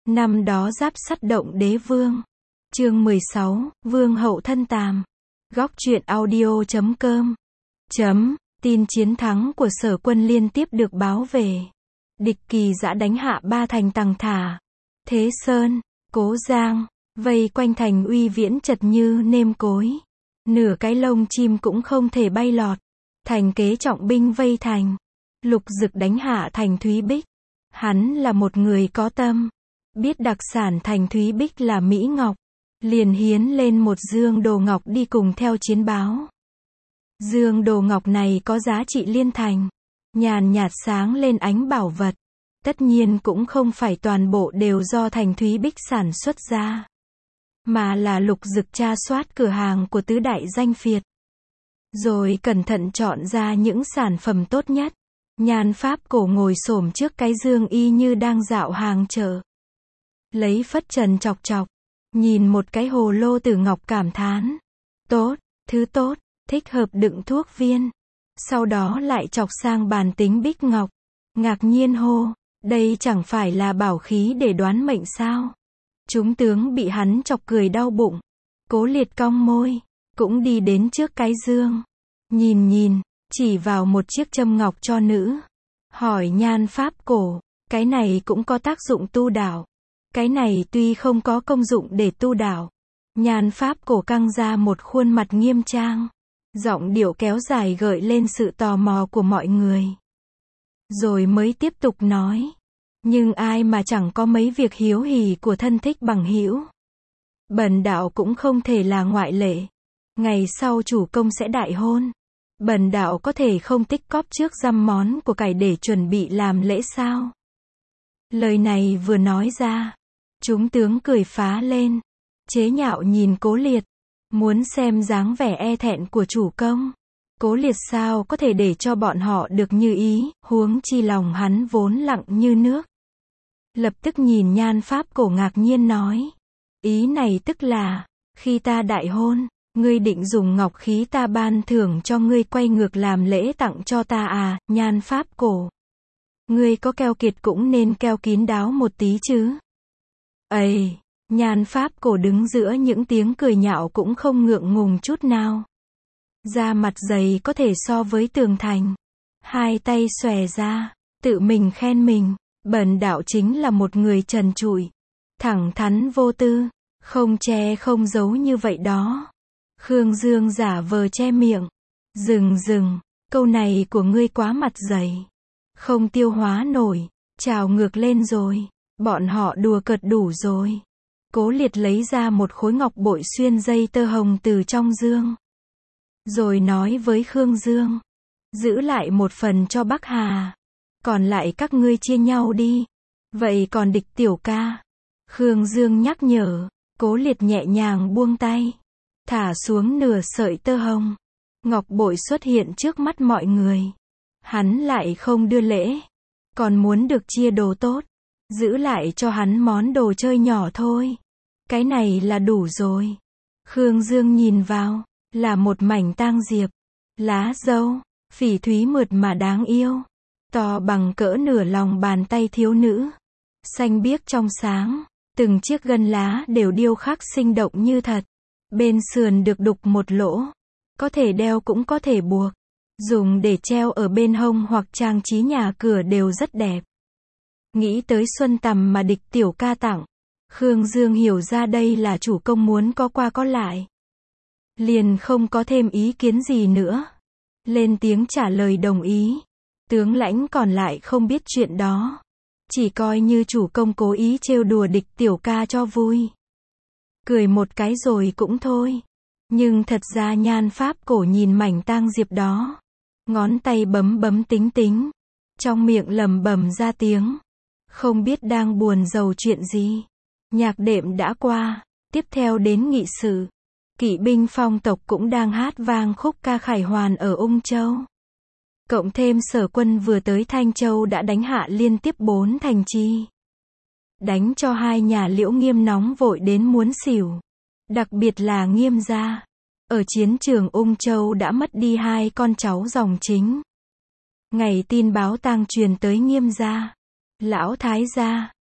Năm đó Giáp Sắt động đế vương. Chương 16, Vương hậu thân tàm. Góc truyện audio.com. Tin chiến thắng của Sở quân liên tiếp được báo về. Địch Kỳ Dã đánh hạ 3 thành Tằng Thả, Thế Sơn, Cố Giang, vây quanh thành Uy Viễn chật như nêm cối. Nửa cái lông chim cũng không thể bay lọt. Thành Kế trọng binh vây thành. Lục Dực đánh hạ thành Thúy Bích. Hắn là một người có tâm. Biết đặc sản thành Thúy Bích là Mỹ Ngọc. Liền hiến lên một dương đồ ngọc đi cùng theo chiến báo. Dương đồ ngọc này có giá trị liên thành. Nhàn nhạt sáng lên ánh bảo vật. Tất nhiên cũng không phải toàn bộ đều do thành Thúy Bích sản xuất ra. Mà là Lục Dực tra soát cửa hàng của tứ đại danh phiệt. Rồi cẩn thận chọn ra những sản phẩm tốt nhất. Nhan Pháp Cổ ngồi xổm trước cái dương y như đang dạo hàng chợ. Lấy phất trần chọc chọc. Nhìn một cái hồ lô tử ngọc cảm thán. Tốt, thứ tốt, thích hợp đựng thuốc viên. Sau đó lại chọc sang bàn tính bích ngọc. Ngạc nhiên hô, đây chẳng phải là bảo khí để đoán mệnh sao? Chúng tướng bị hắn chọc cười đau bụng. Cố Liệt cong môi, cũng đi đến trước cái dương. Nhìn, chỉ vào một chiếc châm ngọc cho nữ. Hỏi Nhan Pháp Cổ, cái này cũng có tác dụng tu đạo. Cái này tuy không có công dụng để tu đạo. Nhan Pháp Cổ căng ra một khuôn mặt nghiêm trang. Giọng điệu kéo dài gợi lên sự tò mò của mọi người. Rồi mới tiếp tục nói. Nhưng ai mà chẳng có mấy việc hiếu hỉ của thân thích bằng hữu. Bần đạo cũng không thể là ngoại lệ. Ngày sau chủ công sẽ đại hôn. Bần đạo có thể không tích cóp trước dăm món của cải để chuẩn bị làm lễ sao? Lời này vừa nói ra. Chúng tướng cười phá lên. Chế nhạo nhìn Cố Liệt. Muốn xem dáng vẻ e thẹn của chủ công. Cố Liệt sao có thể để cho bọn họ được như ý, huống chi lòng hắn vốn lặng như nước. Lập tức nhìn Nhan Pháp Cổ ngạc nhiên nói. Ý này tức là, khi ta đại hôn, ngươi định dùng ngọc khí ta ban thưởng cho ngươi quay ngược làm lễ tặng cho ta à? Nhan Pháp Cổ. Ngươi có keo kiệt cũng nên keo kín đáo một tí chứ. Ây, Nhan Pháp Cổ đứng giữa những tiếng cười nhạo cũng không ngượng ngùng chút nào. Da mặt dày có thể so với tường thành. Hai tay xòe ra, tự mình khen mình. Bần đạo chính là một người trần trụi, thẳng thắn vô tư, không che không giấu như vậy đó. Khương Dương giả vờ che miệng. Dừng, câu này của ngươi quá mặt dày. Không tiêu hóa nổi, trào ngược lên rồi. Bọn họ đùa cợt đủ rồi. Cố Liệt lấy ra một khối ngọc bội xuyên dây tơ hồng từ trong dương. Rồi nói với Khương Dương. Giữ lại một phần cho Bắc Hà. Còn lại các ngươi chia nhau đi. Vậy còn Địch tiểu ca? Khương Dương nhắc nhở. Cố Liệt nhẹ nhàng buông tay. Thả xuống nửa sợi tơ hồng. Ngọc bội xuất hiện trước mắt mọi người. Hắn lại không đưa lễ. Còn muốn được chia đồ tốt. Giữ lại cho hắn món đồ chơi nhỏ thôi. Cái này là đủ rồi. Khương Dương nhìn vào. Là một mảnh tang diệp. Lá dâu. Phỉ thúy mượt mà đáng yêu. To bằng cỡ nửa lòng bàn tay thiếu nữ. Xanh biếc trong sáng. Từng chiếc gân lá đều điêu khắc sinh động như thật. Bên sườn được đục một lỗ. Có thể đeo cũng có thể buộc. Dùng để treo ở bên hông hoặc trang trí nhà cửa đều rất đẹp. Nghĩ tới xuân tằm mà Địch tiểu ca tặng. Khương Dương hiểu ra đây là chủ công muốn có qua có lại. Liền không có thêm ý kiến gì nữa. Lên tiếng trả lời đồng ý. Tướng lãnh còn lại không biết chuyện đó. Chỉ coi như chủ công cố ý trêu đùa Địch tiểu ca cho vui. Cười một cái rồi cũng thôi. Nhưng thật ra Nhan Pháp Cổ nhìn mảnh tang diệp đó. Ngón tay bấm tính. Trong miệng lẩm bẩm ra tiếng. Không biết đang buồn rầu chuyện gì. Nhạc đệm đã qua. Tiếp theo đến nghị sự. Kỵ binh phong tộc cũng đang hát vang khúc ca khải hoàn ở Ung Châu. Cộng thêm Sở quân vừa tới Thanh Châu đã đánh hạ liên tiếp 4 thành trì. Đánh cho hai nhà Liễu Nghiêm nóng vội đến muốn xỉu. Đặc biệt là Nghiêm gia. Ở chiến trường Ung Châu đã mất đi 2 con cháu dòng chính. Ngày tin báo tang truyền tới Nghiêm gia. Lão thái gia,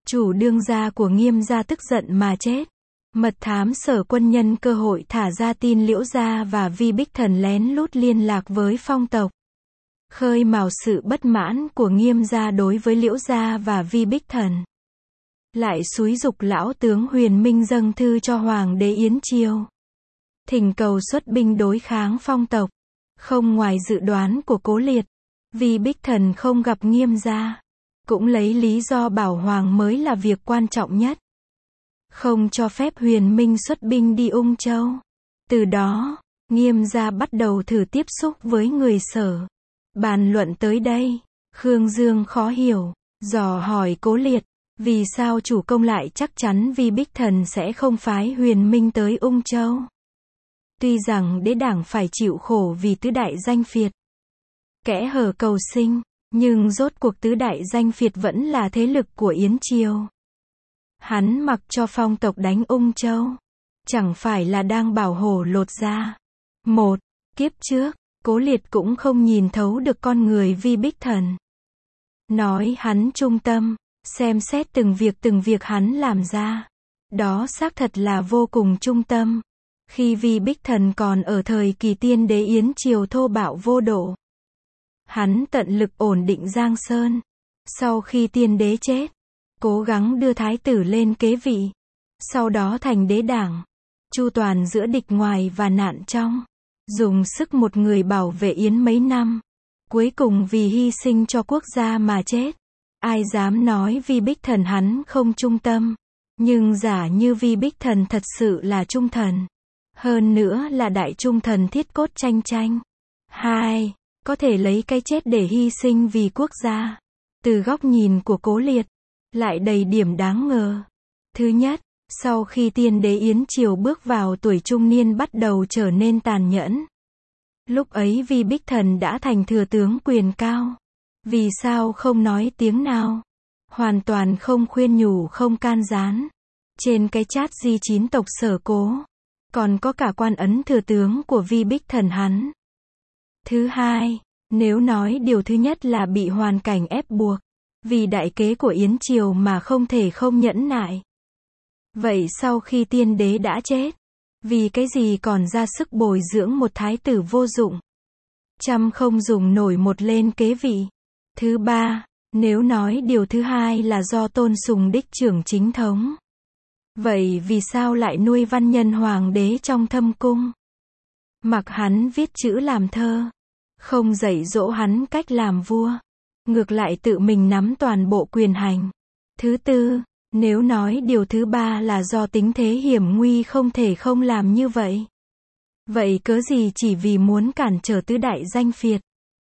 Chủ đương gia của Nghiêm gia tức giận mà chết. Mật thám Sở Quân nhân cơ hội thả ra tin Liễu gia và Vi Bích Thần lén lút liên lạc với Phong tộc. Khơi mào sự bất mãn của Nghiêm gia đối với Liễu gia và Vi Bích Thần. Lại xúi giục lão tướng Huyền Minh dâng thư cho Hoàng đế Yến Triều. Thỉnh cầu xuất binh đối kháng Phong tộc. Không ngoài dự đoán của Cố Liệt, Vi Bích Thần không gặp Nghiêm gia. Cũng lấy lý do bảo Hoàng mới là việc quan trọng nhất. Không cho phép Huyền Minh xuất binh đi Ung Châu. Từ đó, Nghiêm gia bắt đầu thử tiếp xúc với người Sở. Bàn luận tới đây, Khương Dương khó hiểu, dò hỏi Cố Liệt, vì sao chủ công lại chắc chắn Vi Bích Thần sẽ không phái Huyền Minh tới Ung Châu. Tuy rằng đế đảng phải chịu khổ vì tứ đại danh phiệt kẽ hở cầu sinh, nhưng rốt cuộc tứ đại danh phiệt vẫn là thế lực của Yến Triều. Hắn mặc cho Phong tộc đánh Ung Châu, chẳng phải là đang bảo hổ lột da. Một, kiếp trước, Cố Liệt cũng không nhìn thấu được con người Vi Bích Thần. Nói hắn trung tâm, xem xét từng việc hắn làm ra. Đó xác thật là vô cùng trung tâm. Khi Vi Bích Thần còn ở thời kỳ tiên đế Yến Triều thô bạo vô độ, hắn tận lực ổn định Giang Sơn. Sau khi tiên đế chết, cố gắng đưa thái tử lên kế vị. Sau đó thành đế đảng, chu toàn giữa địch ngoài và nạn trong. Dùng sức một người bảo vệ Yến mấy năm. Cuối cùng vì hy sinh cho quốc gia mà chết. Ai dám nói Vi Bích Thần hắn không trung tâm. Nhưng giả như Vi Bích Thần thật sự là trung thần. Hơn nữa là đại trung thần thiết cốt tranh tranh. 2. Có thể lấy cái chết để hy sinh vì quốc gia. Từ góc nhìn của Cố Liệt, lại đầy điểm đáng ngờ. Thứ nhất, sau khi tiên đế Yến Triều bước vào tuổi trung niên bắt đầu trở nên tàn nhẫn. Lúc ấy Vi Bích Thần đã thành thừa tướng quyền cao. Vì sao không nói tiếng nào? Hoàn toàn không khuyên nhủ không can gián. Trên cái chat Di9 tộc Sở Cố, còn có cả quan ấn thừa tướng của Vi Bích Thần hắn. Thứ hai, nếu nói điều thứ nhất là bị hoàn cảnh ép buộc, vì đại kế của Yến Triều mà không thể không nhẫn nại. Vậy sau khi tiên đế đã chết, vì cái gì còn ra sức bồi dưỡng một thái tử vô dụng? Trăm không dùng nổi một lên kế vị. Thứ ba, nếu nói điều thứ hai là do tôn sùng đích trưởng chính thống. Vậy vì sao lại nuôi văn nhân hoàng đế trong thâm cung? Mặc hắn viết chữ làm thơ, không dạy dỗ hắn cách làm vua, ngược lại tự mình nắm toàn bộ quyền hành. Thứ tư, nếu nói điều thứ ba là do tính thế hiểm nguy không thể không làm như vậy. Vậy cớ gì chỉ vì muốn cản trở tứ đại danh phiệt,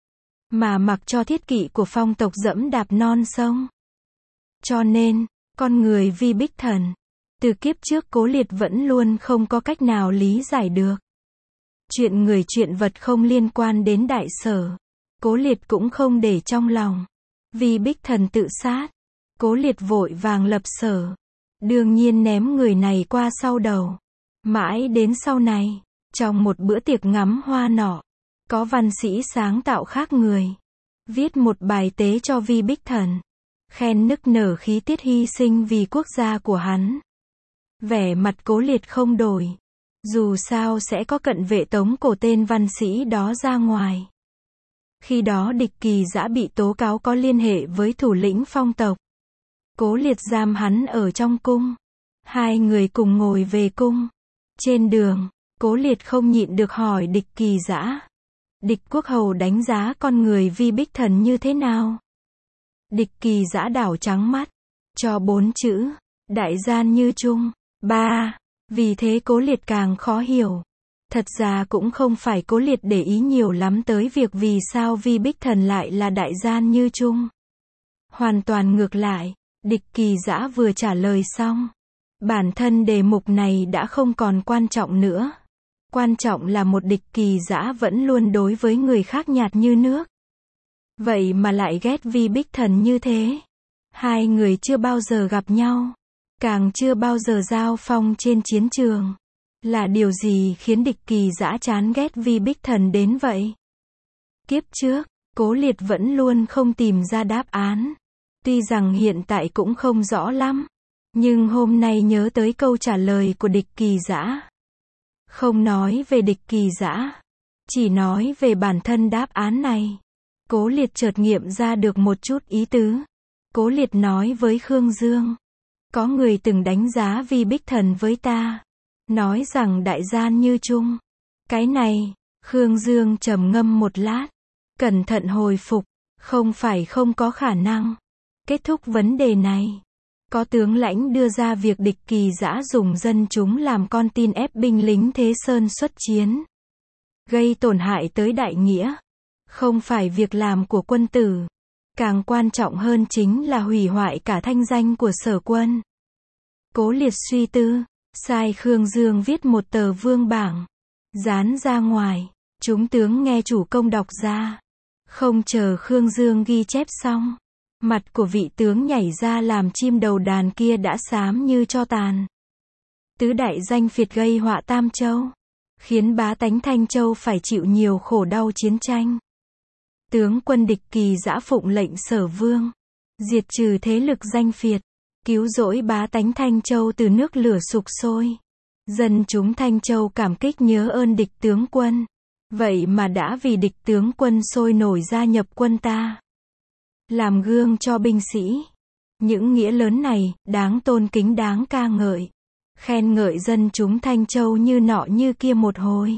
mà mặc cho thiết kỵ của Phong tộc dẫm đạp non sông? Cho nên, con người Vi Bích Thần, từ kiếp trước Cố Liệt vẫn luôn không có cách nào lý giải được. Chuyện người chuyện vật không liên quan đến đại sở, Cố Liệt cũng không để trong lòng. Vi Bích Thần tự sát, Cố Liệt vội vàng lập Sở. Đương nhiên ném người này qua sau đầu. Mãi đến sau này, trong một bữa tiệc ngắm hoa nọ, có văn sĩ sáng tạo khác người, viết một bài tế cho Vi Bích Thần, khen nức nở khí tiết hy sinh vì quốc gia của hắn. Vẻ mặt Cố Liệt không đổi. Dù sao sẽ có cận vệ tống cổ tên văn sĩ đó ra ngoài. Khi đó Địch Kỳ Dã bị tố cáo có liên hệ với thủ lĩnh Phong tộc. Cố Liệt giam hắn ở trong cung. Hai người cùng ngồi về cung. Trên đường, Cố Liệt không nhịn được hỏi Địch Kỳ Dã. Địch Quốc Hầu đánh giá con người Vi Bích Thần như thế nào? Địch Kỳ Dã đảo trắng mắt, cho 4 chữ, đại gian như chung. 3. Vì thế Cố Liệt càng khó hiểu. Thật ra cũng không phải Cố Liệt để ý nhiều lắm tới việc vì sao Vi Bích Thần lại là đại gian như chung. Hoàn toàn ngược lại, Địch Kỳ Dã vừa trả lời xong, bản thân đề mục này đã không còn quan trọng nữa. Quan trọng là một Địch Kỳ Dã vẫn luôn đối với người khác nhạt như nước. Vậy mà lại ghét Vi Bích Thần như thế. Hai người chưa bao giờ gặp nhau, càng chưa bao giờ giao phong trên chiến trường. Là điều gì khiến Địch Kỳ Dã chán ghét Vi Bích Thần đến vậy? Kiếp trước, Cố Liệt vẫn luôn không tìm ra đáp án. Tuy rằng hiện tại cũng không rõ lắm, nhưng hôm nay nhớ tới câu trả lời của Địch Kỳ Dã. Không nói về Địch Kỳ Dã, chỉ nói về bản thân đáp án này. Cố Liệt chợt nghiệm ra được một chút ý tứ. Cố Liệt nói với Khương Dương. Có người từng đánh giá Vi Bích Thần với ta. Nói rằng đại gian như chung. Cái này, Khương Dương trầm ngâm một lát. Cẩn thận hồi phục. Không phải không có khả năng. Kết thúc vấn đề này. Có tướng lãnh đưa ra việc Địch Kỳ Dã dùng dân chúng làm con tin ép binh lính Thế Sơn xuất chiến. Gây tổn hại tới đại nghĩa. Không phải việc làm của quân tử. Càng quan trọng hơn chính là hủy hoại cả thanh danh của Sở Quân. Cố Liệt suy tư, sai Khương Dương viết một tờ vương bảng. Dán ra ngoài, chúng tướng nghe chủ công đọc ra. Không chờ Khương Dương ghi chép xong. Mặt của vị tướng nhảy ra làm chim đầu đàn kia đã xám như tro tàn. Tứ đại danh phiệt gây họa Tam Châu. Khiến bá tánh Thanh Châu phải chịu nhiều khổ đau chiến tranh. Tướng quân Địch Kỳ Dã phụng lệnh Sở Vương. Diệt trừ thế lực danh phiệt. Cứu rỗi bá tánh Thanh Châu từ nước lửa sục sôi. Dân chúng Thanh Châu cảm kích nhớ ơn địch tướng quân. Vậy mà đã vì địch tướng quân sôi nổi gia nhập quân ta. Làm gương cho binh sĩ. Những nghĩa lớn này, đáng tôn kính đáng ca ngợi. Khen ngợi dân chúng Thanh Châu như nọ như kia một hồi.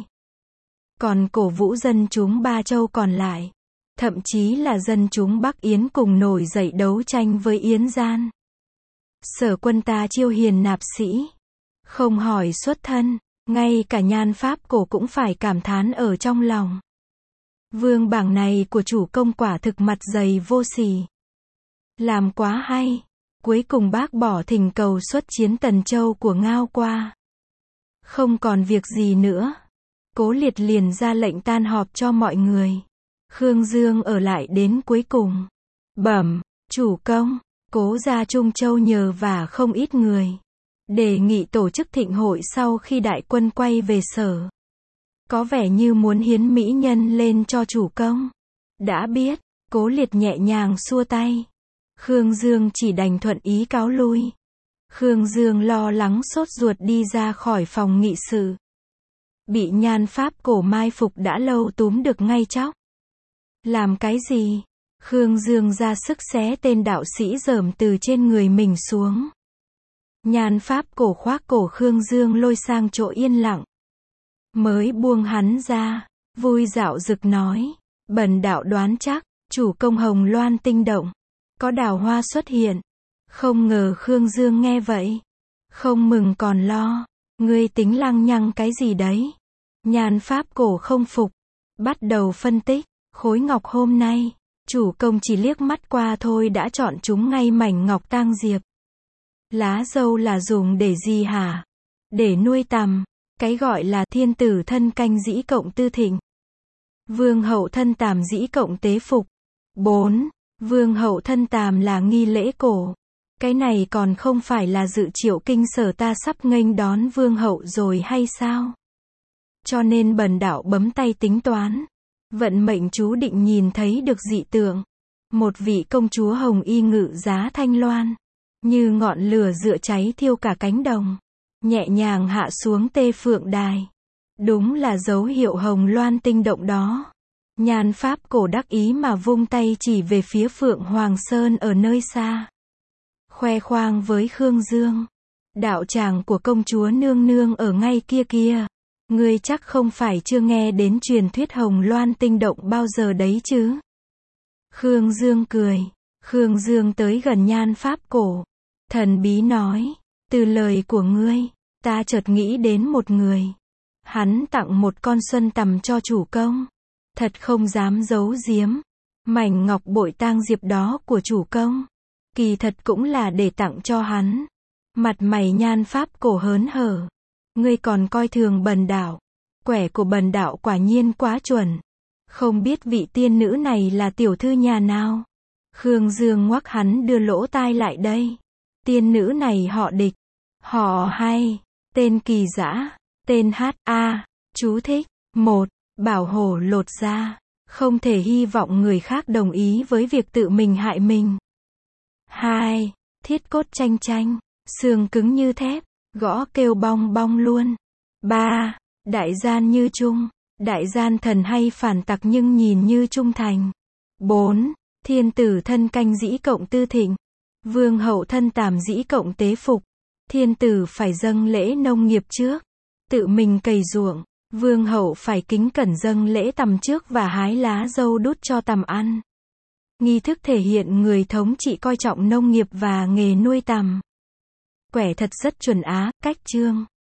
Còn cổ vũ dân chúng Ba Châu còn lại. Thậm chí là dân chúng Bắc Yến cùng nổi dậy đấu tranh với Yến gian. Sở Quân ta chiêu hiền nạp sĩ. Không hỏi xuất thân, ngay cả Nhan Pháp Cổ cũng phải cảm thán ở trong lòng. Vương bảng này của chủ công quả thực mặt dày vô sỉ. Làm quá hay. Cuối cùng bác bỏ thỉnh cầu xuất chiến Tần Châu của Ngao Qua. Không còn việc gì nữa. Cố Liệt liền ra lệnh tan họp cho mọi người. Khương Dương ở lại đến cuối cùng. Bẩm, chủ công, Cố gia Trung Châu nhờ vả không ít người. Đề nghị tổ chức thịnh hội sau khi đại quân quay về Sở. Có vẻ như muốn hiến mỹ nhân lên cho chủ công. Đã biết, Cố Liệt nhẹ nhàng xua tay. Khương Dương chỉ đành thuận ý cáo lui. Khương Dương lo lắng sốt ruột đi ra khỏi phòng nghị sự. Bị Nhan Pháp Cổ mai phục đã lâu túm được ngay chóc. Làm cái gì? Khương Dương ra sức xé tên đạo sĩ dởm từ trên người mình xuống. Nhan Pháp Cổ khoác cổ Khương Dương lôi sang chỗ yên lặng. Mới buông hắn ra, vui dạo dực nói. Bần đạo đoán chắc, chủ công Hồng Loan tinh động. Có đào hoa xuất hiện. Không ngờ Khương Dương nghe vậy. Không mừng còn lo. Ngươi tính lăng nhăng cái gì đấy? Nhan Pháp Cổ không phục. Bắt đầu phân tích. Khối ngọc hôm nay, chủ công chỉ liếc mắt qua thôi đã chọn chúng ngay mảnh ngọc tang diệp. Lá dâu là dùng để gì hả? Để nuôi tằm. Cái gọi là thiên tử thân canh dĩ cộng tư thịnh. Vương hậu thân tàm dĩ cộng tế phục. 4. Vương hậu thân tàm là nghi lễ cổ. Cái này còn không phải là dự triệu kinh Sở ta sắp nghênh đón vương hậu rồi hay sao? Cho nên bần đạo bấm tay tính toán. Vận mệnh chú định nhìn thấy được dị tượng. Một vị công chúa hồng y ngự giá thanh loan. Như ngọn lửa dựa cháy thiêu cả cánh đồng. Nhẹ nhàng hạ xuống Tê Phượng Đài. Đúng là dấu hiệu Hồng Loan tinh động đó. Nhan Pháp Cổ đắc ý mà vung tay chỉ về phía Phượng Hoàng Sơn ở nơi xa. Khoe khoang với Khương Dương. Đạo tràng của công chúa nương nương ở ngay kia kia. Ngươi chắc không phải chưa nghe đến truyền thuyết Hồng Loan tinh động bao giờ đấy chứ? Khương Dương cười. Khương Dương tới gần Nhan Pháp Cổ. Thần bí nói. Từ lời của ngươi, ta chợt nghĩ đến một người. Hắn tặng một con xuân tằm cho chủ công. Thật không dám giấu giếm. Mảnh ngọc bội tang diệp đó của chủ công. Kỳ thật cũng là để tặng cho hắn. Mặt mày Nhan Pháp Cổ hớn hở. Ngươi còn coi thường bần đạo. Quẻ của bần đạo quả nhiên quá chuẩn. Không biết vị tiên nữ này là tiểu thư nhà nào. Khương Dương ngoắc hắn đưa lỗ tai lại đây. Tiên nữ này họ Địch. Họ hay. Tên Kỳ Dã. Tên H.A. Chú thích. 1. Bảo hổ lột da. Không thể hy vọng người khác đồng ý với việc tự mình hại mình. 2. Thiết cốt chanh chanh, xương cứng như thép, gõ kêu bong bong luôn. 3. Đại gian như trung, đại gian thần hay phản tặc nhưng nhìn như trung thành. 4. Thiên tử thân canh dĩ cộng tư thịnh, vương hậu thân tàm dĩ cộng tế phục. Thiên tử phải dâng lễ nông nghiệp trước, tự mình cày ruộng. Vương hậu phải kính cẩn dâng lễ tằm trước và hái lá dâu đút cho tằm ăn. Nghi thức thể hiện người thống trị coi trọng nông nghiệp và nghề nuôi tằm. Quẻ thật rất chuẩn á, cách chương.